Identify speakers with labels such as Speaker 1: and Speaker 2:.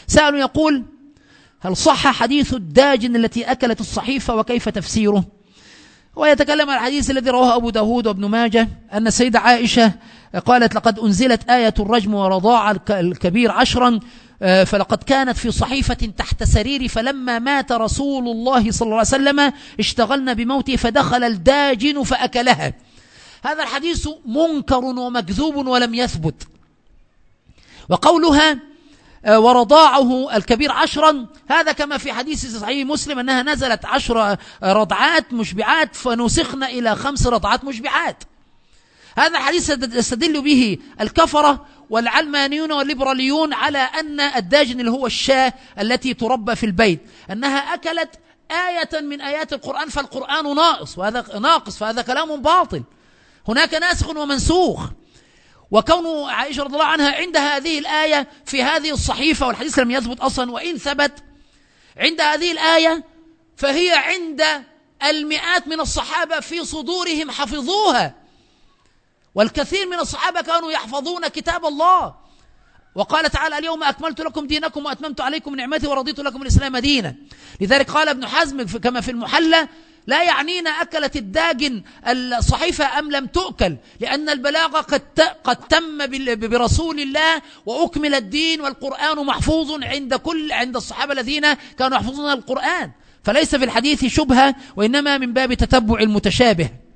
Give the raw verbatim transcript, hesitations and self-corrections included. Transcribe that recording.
Speaker 1: سأل يقول: هل صح حديث الداجن التي أكلت الصحيفة وكيف تفسيره؟ ويتكلم عن الحديث الذي رواه أبو داود وابن ماجه أن السيدة عائشة قالت: لقد أنزلت آية الرجم ورضاع الكبير عشرا، فلقد كانت في صحيفة تحت سريري، فلما مات رسول الله صلى الله عليه وسلم اشتغلنا بموته فدخل الداجن فأكلها. هذا الحديث منكر ومكذوب ولم يثبت. وقولها ورضاعه الكبير عشرا، هذا كما في حديث صحيح مسلم أنها نزلت عشر رضعات مشبعات فنسخنا إلى خمس رضعات مشبعات. هذا الحديث يستدل به الكفرة والعلمانيون والليبراليون على أن الداجن اللي هو الشاة التي تربى في البيت أنها أكلت آية من آيات القرآن فالقرآن ناقص، وهذا ناقص فهذا كلام باطل. هناك ناسخ ومنسوخ. وكون عائشة رضي الله عنها عند هذه الآية في هذه الصحيفة، والحديث لم يثبت أصلا، وإن ثبت عند هذه الآية فهي عند المئات من الصحابة في صدورهم حفظوها، والكثير من الصحابة كانوا يحفظون كتاب الله. وقال تعالى: اليوم أكملت لكم دينكم وأتممت عليكم نعمتي ورضيت لكم الإسلام دينا. لذلك قال ابن حزم كما في المحلى: لا يعنينا أكلت الداجن الصحيفة أم لم تؤكل، لأن البلاغ قد قد تم برسول الله وأكمل الدين، والقرآن محفوظ عند كل عند الصحابة الذين كانوا يحفظون القرآن، فليس في الحديث شبهة، وإنما من باب تتبع المتشابه.